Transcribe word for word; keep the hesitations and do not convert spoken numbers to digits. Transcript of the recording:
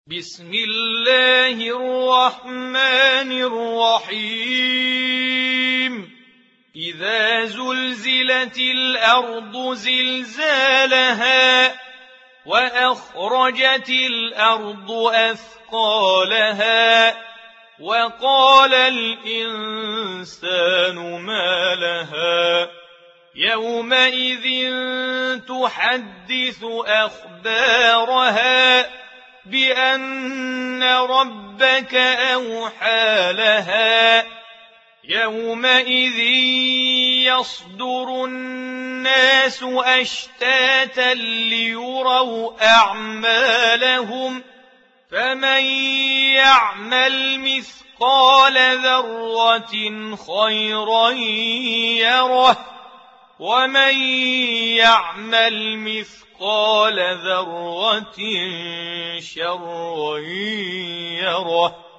بسم الله الرحمن الرحيم إذا زلزلت الأرض زلزالها وأخرجت الأرض أثقالها وقال الإنسان ما لها يومئذ تحدث أخبارها بأن ربك أوحى لها يومئذ يصدر الناس أشتاتا ليروا أعمالهم فمن يعمل مثقال ذرة خيرا يره ومن يعمل مثقال ذرة شرا يره